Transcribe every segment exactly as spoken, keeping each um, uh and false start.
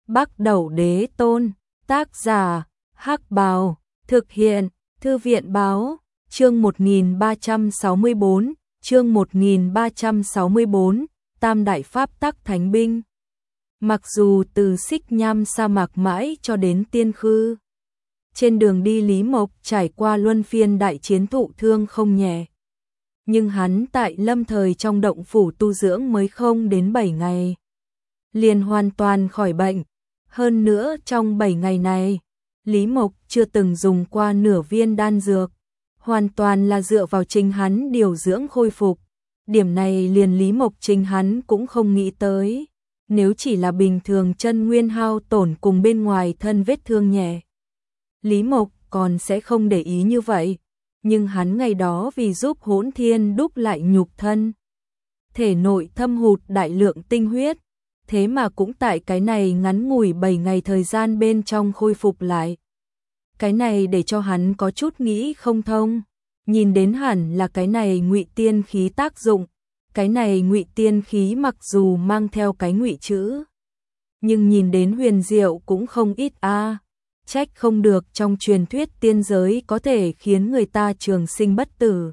Bắc Đẩu Đế Tôn, tác giả, Hắc Bào, thực hiện, Thư viện Báo, chương một nghìn ba trăm sáu mươi bốn, chương một nghìn ba trăm sáu mươi bốn, Tam Đại Pháp Tắc Thánh Binh. Mặc dù từ Xích Nham sa mạc mãi cho đến Tiên Khư, trên đường đi Lý Mộc trải qua luân phiên đại chiến thụ thương không nhẹ. Nhưng hắn tại lâm thời trong động phủ tu dưỡng mới không đến bảy ngày, liền hoàn toàn khỏi bệnh. Hơn nữa trong bảy ngày này, Lý Mộc chưa từng dùng qua nửa viên đan dược, hoàn toàn là dựa vào chính hắn điều dưỡng khôi phục. Điểm này liền Lý Mộc chính hắn cũng không nghĩ tới. Nếu chỉ là bình thường chân nguyên hao tổn cùng bên ngoài thân vết thương nhẹ, Lý Mộc còn sẽ không để ý như vậy. Nhưng hắn ngày đó vì giúp Hỗn Thiên đúc lại nhục thân, thể nội thâm hụt đại lượng tinh huyết, thế mà cũng tại cái này ngắn ngủi bảy ngày thời gian bên trong khôi phục lại. Cái này để cho hắn có chút nghĩ không thông. Nhìn đến hẳn là cái này ngụy tiên khí tác dụng. Cái này ngụy tiên khí mặc dù mang theo cái ngụy chữ, nhưng nhìn đến huyền diệu cũng không ít a. À. Trách không được trong truyền thuyết tiên giới có thể khiến người ta trường sinh bất tử.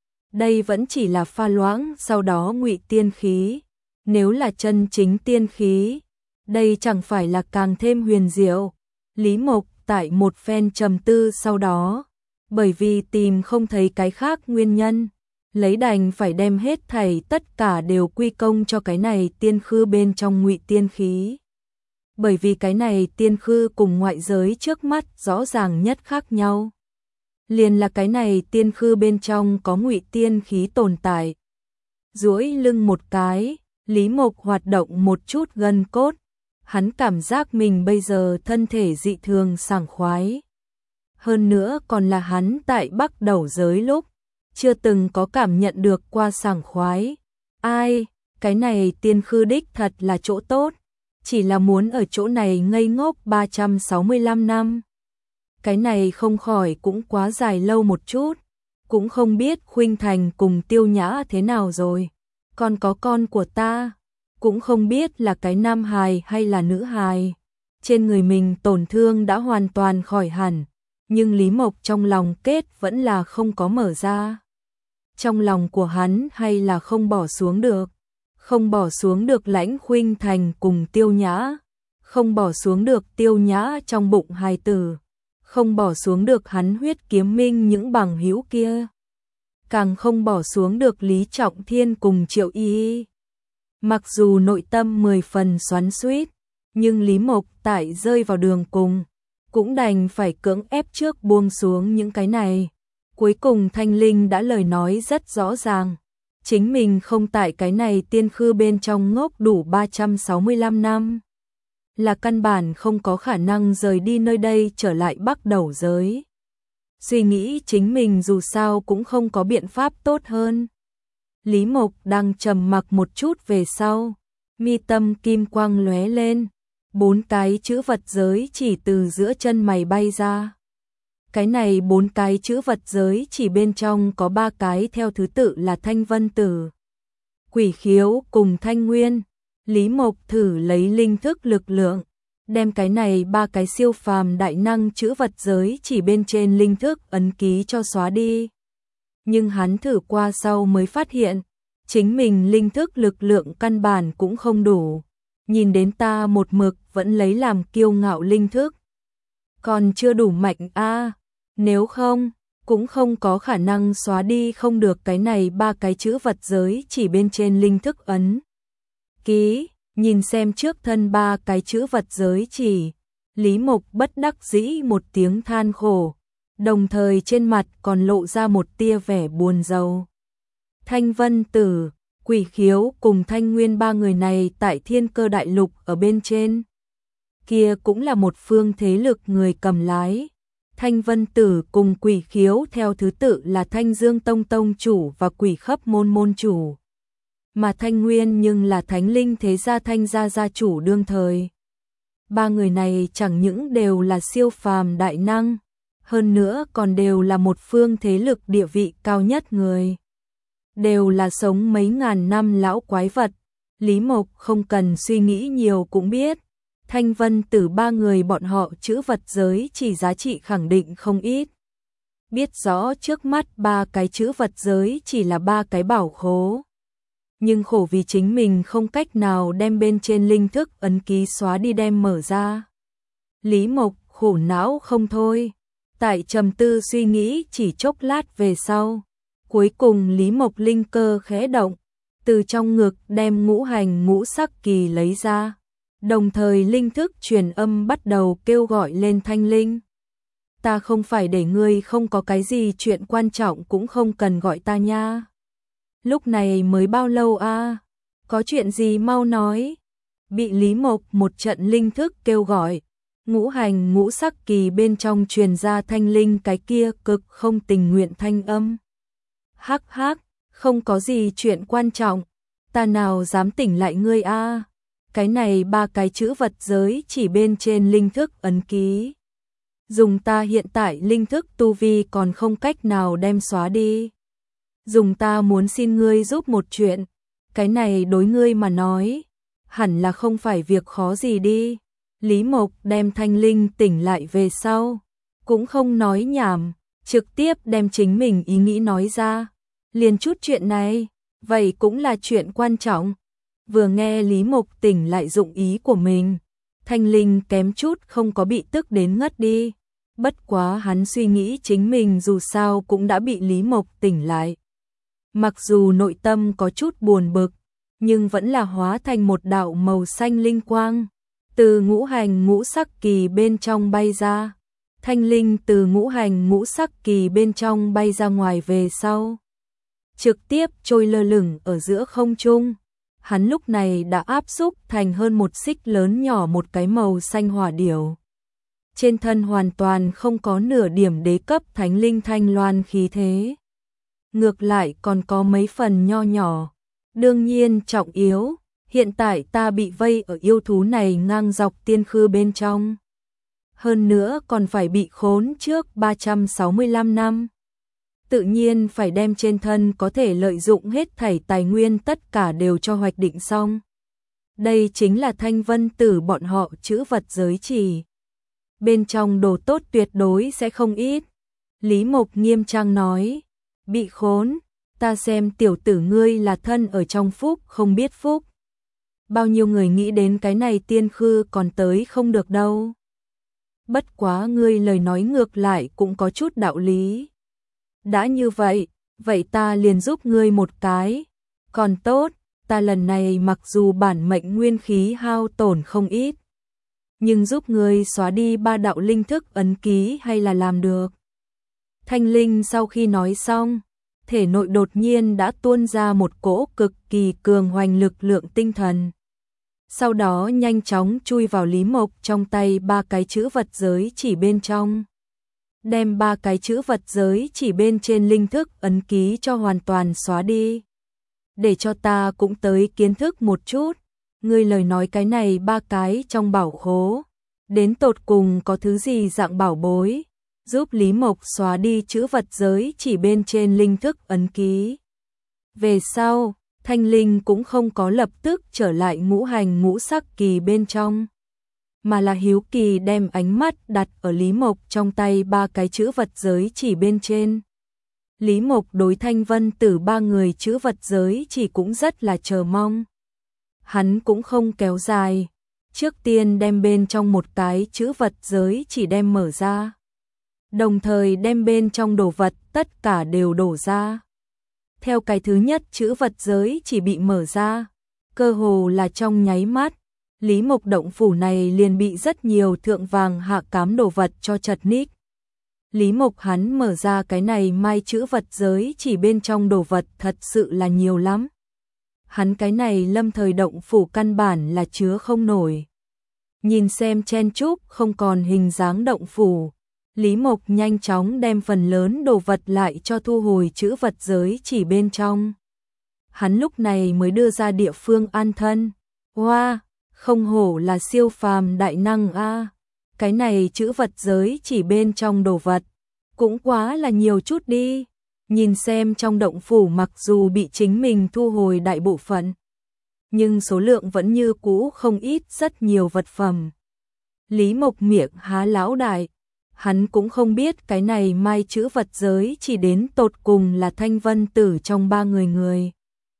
Đây vẫn chỉ là pha loãng sau đó ngụy tiên khí. Nếu là chân chính tiên khí, đây chẳng phải là càng thêm huyền diệu. Lý Mộc tại một phen trầm tư sau đó, bởi vì tìm không thấy cái khác nguyên nhân, lấy đành phải đem hết thảy tất cả đều quy công cho cái này tiên khư bên trong ngụy tiên khí. Bởi vì cái này tiên khư cùng ngoại giới trước mắt rõ ràng nhất khác nhau. Liền là cái này tiên khư bên trong có ngụy tiên khí tồn tại. Duỗi lưng một cái, Lý Mộc hoạt động một chút gân cốt. Hắn cảm giác mình bây giờ thân thể dị thường sảng khoái. Hơn nữa còn là hắn tại Bắc Đẩu giới lúc chưa từng có cảm nhận được qua sảng khoái. Ai, cái này tiên khư đích thật là chỗ tốt. Chỉ là muốn ở chỗ này ngây ngốc ba trăm sáu mươi lăm năm. Cái này không khỏi cũng quá dài lâu một chút. Cũng không biết Khuynh Thành cùng Tiêu Nhã thế nào rồi. Còn có con của ta, cũng không biết là cái nam hài hay là nữ hài. Trên người mình tổn thương đã hoàn toàn khỏi hẳn, nhưng Lý Mộc trong lòng kết vẫn là không có mở ra. Trong lòng của hắn hay là không bỏ xuống được. Không bỏ xuống được Lãnh Khuynh Thành cùng Tiêu Nhã, không bỏ xuống được Tiêu Nhã trong bụng hài tử, không bỏ xuống được hắn Huyết Kiếm Minh những bằng hữu kia, càng không bỏ xuống được Lý Trọng Thiên cùng Triệu Y. Mặc dù nội tâm mười phần xoắn xuýt, nhưng Lý Mộc tại rơi vào đường cùng, cũng đành phải cưỡng ép trước buông xuống những cái này. Cuối cùng Thanh Linh đã lời nói rất rõ ràng. Chính mình không tại cái này tiên khư bên trong ngốc đủ ba trăm sáu mươi lăm năm. Là căn bản không có khả năng rời đi nơi đây trở lại Bắc Đẩu giới. Suy nghĩ chính mình dù sao cũng không có biện pháp tốt hơn. Lý Mộc đang trầm mặc một chút về sau. Mi tâm kim quang lóe lên. Bốn cái chữ vật giới chỉ từ giữa chân mày bay ra. Cái này bốn cái chữ vật giới chỉ bên trong có ba cái theo thứ tự là Thanh Vân Tử, Quỷ Khiếu cùng Thanh Nguyên. Lý Mộc thử lấy linh thức lực lượng, đem cái này ba cái siêu phàm đại năng chữ vật giới chỉ bên trên linh thức ấn ký cho xóa đi. Nhưng hắn thử qua sau mới phát hiện, chính mình linh thức lực lượng căn bản cũng không đủ. Nhìn đến ta một mực vẫn lấy làm kiêu ngạo linh thức, còn chưa đủ mạnh a. À. Nếu không, cũng không có khả năng xóa đi không được cái này ba cái chữ vật giới chỉ bên trên linh thức ấn ký. Nhìn xem trước thân ba cái chữ vật giới chỉ, Lý Mộc bất đắc dĩ một tiếng than khổ, đồng thời trên mặt còn lộ ra một tia vẻ buồn rầu. Thanh Vân Tử, Quỷ Khiếu cùng Thanh Nguyên ba người này tại Thiên Cơ Đại Lục ở bên trên kia cũng là một phương thế lực người cầm lái. Thanh Vân Tử cùng Quỷ Khiếu theo thứ tự là Thanh Dương Tông Tông chủ và Quỷ Khấp Môn Môn chủ. Mà Thanh Nguyên nhưng là Thánh Linh Thế Gia Thanh Gia gia chủ đương thời. Ba người này chẳng những đều là siêu phàm đại năng, hơn nữa còn đều là một phương thế lực địa vị cao nhất người. Đều là sống mấy ngàn năm lão quái vật. Lý Mộc không cần suy nghĩ nhiều cũng biết, Thanh Vân Tử ba người bọn họ chữ vật giới chỉ giá trị khẳng định không ít. Biết rõ trước mắt ba cái chữ vật giới chỉ là ba cái bảo khố. Nhưng khổ vì chính mình không cách nào đem bên trên linh thức ấn ký xóa đi đem mở ra. Lý Mộc khổ não không thôi. Tại trầm tư suy nghĩ chỉ chốc lát về sau. Cuối cùng Lý Mộc linh cơ khẽ động. Từ trong ngực đem ngũ hành ngũ sắc kỳ lấy ra. Đồng thời linh thức truyền âm bắt đầu kêu gọi lên thanh linh. Ta không phải để ngươi không có cái gì chuyện quan trọng cũng không cần gọi ta nha. Lúc này mới bao lâu a? À? Có chuyện gì mau nói. Bị Lý Mộc một trận linh thức kêu gọi. Ngũ hành ngũ sắc kỳ bên trong truyền ra thanh linh cái kia cực không tình nguyện thanh âm. Hắc hắc, không có gì chuyện quan trọng. Ta nào dám tỉnh lại ngươi a? À? Cái này ba cái chữ vật giới chỉ bên trên linh thức ấn ký. Dùng ta hiện tại linh thức tu vi còn không cách nào đem xóa đi. Dùng ta muốn xin ngươi giúp một chuyện. Cái này đối ngươi mà nói. Hẳn là không phải việc khó gì đi. Lý Mộc đem thanh linh tỉnh lại về sau. Cũng không nói nhảm. Trực tiếp đem chính mình ý nghĩ nói ra. Liền chút chuyện này. Vậy cũng là chuyện quan trọng. Vừa nghe Lý Mộc tỉnh lại dụng ý của mình. Thanh linh kém chút không có bị tức đến ngất đi. Bất quá hắn suy nghĩ chính mình dù sao cũng đã bị Lý Mộc tỉnh lại. Mặc dù nội tâm có chút buồn bực, nhưng vẫn là hóa thành một đạo màu xanh linh quang. Từ ngũ hành ngũ sắc kỳ bên trong bay ra. Thanh linh từ ngũ hành ngũ sắc kỳ bên trong bay ra ngoài về sau. Trực tiếp trôi lơ lửng ở giữa không trung. Hắn lúc này đã áp xúc thành hơn một xích lớn nhỏ một cái màu xanh hỏa điểu. Trên thân hoàn toàn không có nửa điểm đế cấp thánh linh thanh loan khí thế. Ngược lại còn có mấy phần nho nhỏ. Đương nhiên trọng yếu, hiện tại ta bị vây ở yêu thú này ngang dọc tiên khư bên trong. Hơn nữa còn phải bị khốn trước ba trăm sáu mươi lăm năm. Tự nhiên phải đem trên thân có thể lợi dụng hết thảy tài nguyên tất cả đều cho hoạch định xong. Đây chính là Thanh Vân Tử bọn họ chữ vật giới chỉ. Bên trong đồ tốt tuyệt đối sẽ không ít. Lý Mộc nghiêm trang nói, bị khốn, ta xem tiểu tử ngươi là thân ở trong phúc không biết phúc. Bao nhiêu người nghĩ đến cái này tiên khư còn tới không được đâu. Bất quá ngươi lời nói ngược lại cũng có chút đạo lý. Đã như vậy, vậy ta liền giúp ngươi một cái. Còn tốt, ta lần này mặc dù bản mệnh nguyên khí hao tổn không ít, nhưng giúp ngươi xóa đi ba đạo linh thức ấn ký hay là làm được. Thanh linh sau khi nói xong, thể nội đột nhiên đã tuôn ra một cỗ cực kỳ cường hoành lực lượng tinh thần. Sau đó nhanh chóng chui vào Lý Mộc trong tay ba cái chữ vật giới chỉ bên trong. Đem ba cái chữ vật giới chỉ bên trên linh thức ấn ký cho hoàn toàn xóa đi. Để cho ta cũng tới kiến thức một chút. Ngươi lời nói cái này ba cái trong bảo khố. Đến tột cùng có thứ gì dạng bảo bối. Giúp Lý Mộc xóa đi chữ vật giới chỉ bên trên linh thức ấn ký. Về sau, Thanh Linh cũng không có lập tức trở lại ngũ hành ngũ sắc kỳ bên trong. Mà là hiếu kỳ đem ánh mắt đặt ở Lý Mộc trong tay ba cái chữ vật giới chỉ bên trên. Lý Mộc đối Thanh Vân Tử ba người chữ vật giới chỉ cũng rất là chờ mong. Hắn cũng không kéo dài. Trước tiên đem bên trong một cái chữ vật giới chỉ đem mở ra. Đồng thời đem bên trong đồ vật tất cả đều đổ ra. Theo cái thứ nhất chữ vật giới chỉ bị mở ra. Cơ hồ là trong nháy mắt. Lý Mộc động phủ này liền bị rất nhiều thượng vàng hạ cám đồ vật cho chật ních. Lý Mộc hắn mở ra cái này mai chữ vật giới chỉ bên trong đồ vật thật sự là nhiều lắm. Hắn cái này lâm thời động phủ căn bản là chứa không nổi. Nhìn xem chen chúc không còn hình dáng động phủ. Lý Mộc nhanh chóng đem phần lớn đồ vật lại cho thu hồi chữ vật giới chỉ bên trong. Hắn lúc này mới đưa ra địa phương an thân. Wow, không hổ là siêu phàm đại năng a. Cái này chữ vật giới chỉ bên trong đồ vật cũng quá là nhiều chút đi. Nhìn xem trong động phủ mặc dù bị chính mình thu hồi đại bộ phận, nhưng số lượng vẫn như cũ không ít, rất nhiều vật phẩm. Lý Mộc miệng há lão đại, hắn cũng không biết cái này mai chữ vật giới chỉ đến tột cùng là Thanh Vân Tử trong ba người người.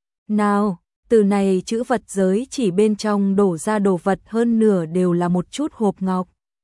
Nào, từ này chữ vật giới chỉ bên trong đổ ra đồ vật hơn nửa đều là một chút hộp ngọc.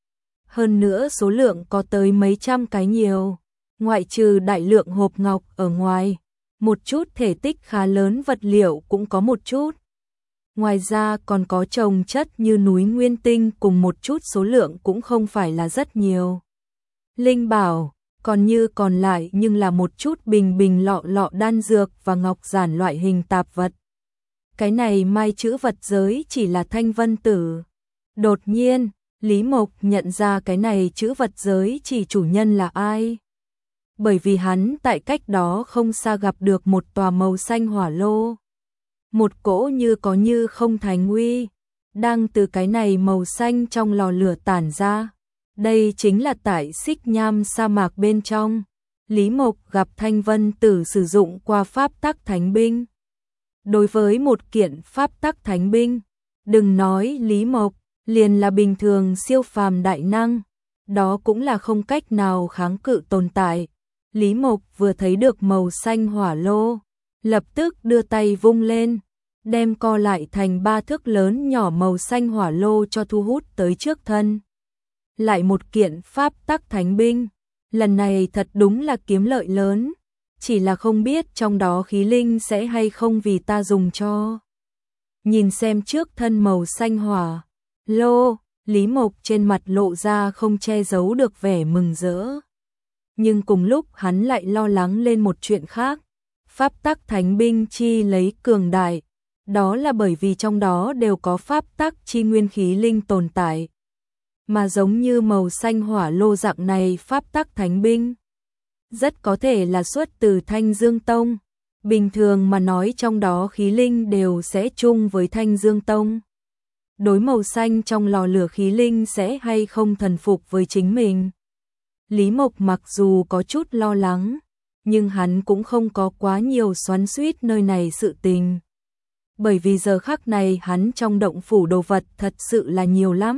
Hơn nữa số lượng có tới mấy trăm cái nhiều, ngoại trừ đại lượng hộp ngọc ở ngoài, một chút thể tích khá lớn vật liệu cũng có một chút. Ngoài ra còn có chồng chất như núi nguyên tinh cùng một chút số lượng cũng không phải là rất nhiều. Linh bảo, còn như còn lại nhưng là một chút bình bình lọ lọ đan dược và ngọc giản loại hình tạp vật. Cái này mai chữ vật giới chỉ là Thanh Vân Tử. Đột nhiên, Lý Mộc nhận ra cái này chữ vật giới chỉ chủ nhân là ai. Bởi vì hắn tại cách đó không xa gặp được một tòa màu xanh hỏa lô. Một cỗ như có như không thành uy, đang từ cái này màu xanh trong lò lửa tản ra. Đây chính là tại Xích Nham sa mạc bên trong. Lý Mộc gặp Thanh Vân Tử sử dụng qua pháp tắc thánh binh. Đối với một kiện pháp tắc thánh binh, đừng nói Lý Mộc, liền là bình thường siêu phàm đại năng, đó cũng là không cách nào kháng cự tồn tại. Lý Mộc vừa thấy được màu xanh hỏa lô, lập tức đưa tay vung lên, đem co lại thành ba thước lớn nhỏ màu xanh hỏa lô cho thu hút tới trước thân. Lại một kiện pháp tắc thánh binh, lần này thật đúng là kiếm lợi lớn, chỉ là không biết trong đó khí linh sẽ hay không vì ta dùng cho. Nhìn xem trước thân màu xanh hỏa lô, Lý Mộc trên mặt lộ ra không che giấu được vẻ mừng rỡ. Nhưng cùng lúc hắn lại lo lắng lên một chuyện khác. Pháp tắc thánh binh chi lấy cường đại, đó là bởi vì trong đó đều có pháp tắc chi nguyên khí linh tồn tại. Mà giống như màu xanh hỏa lô dạng này pháp tắc thánh binh, rất có thể là xuất từ Thanh Dương Tông. Bình thường mà nói trong đó khí linh đều sẽ chung với Thanh Dương Tông. Đối màu xanh trong lò lửa khí linh sẽ hay không thần phục với chính mình. Lý Mộc mặc dù có chút lo lắng, nhưng hắn cũng không có quá nhiều xoắn xuýt nơi này sự tình. Bởi vì giờ khắc này hắn trong động phủ đồ vật thật sự là nhiều lắm.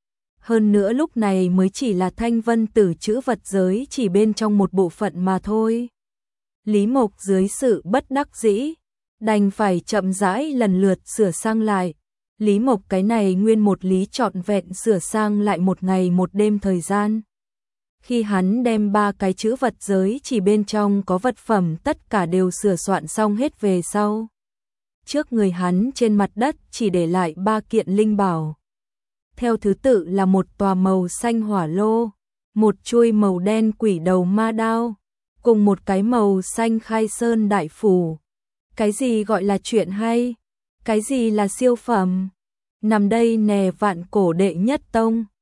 Hơn nữa lúc này mới chỉ là Thanh Vân Tử chữ vật giới chỉ bên trong một bộ phận mà thôi. Lý Mộc dưới sự bất đắc dĩ, đành phải chậm rãi lần lượt sửa sang lại. Lý Mộc cái này nguyên một lý trọn vẹn sửa sang lại một ngày một đêm thời gian. Khi hắn đem ba cái chữ vật giới chỉ bên trong có vật phẩm tất cả đều sửa soạn xong hết về sau. Trước người hắn trên mặt đất chỉ để lại ba kiện linh bảo. Theo thứ tự là một tòa màu xanh hỏa lô, một chuôi màu đen quỷ đầu ma đao, cùng một cái màu xanh khai sơn đại phủ. Cái gì gọi là chuyện hay? Cái gì là siêu phẩm? Nằm đây nè vạn cổ đệ nhất tông.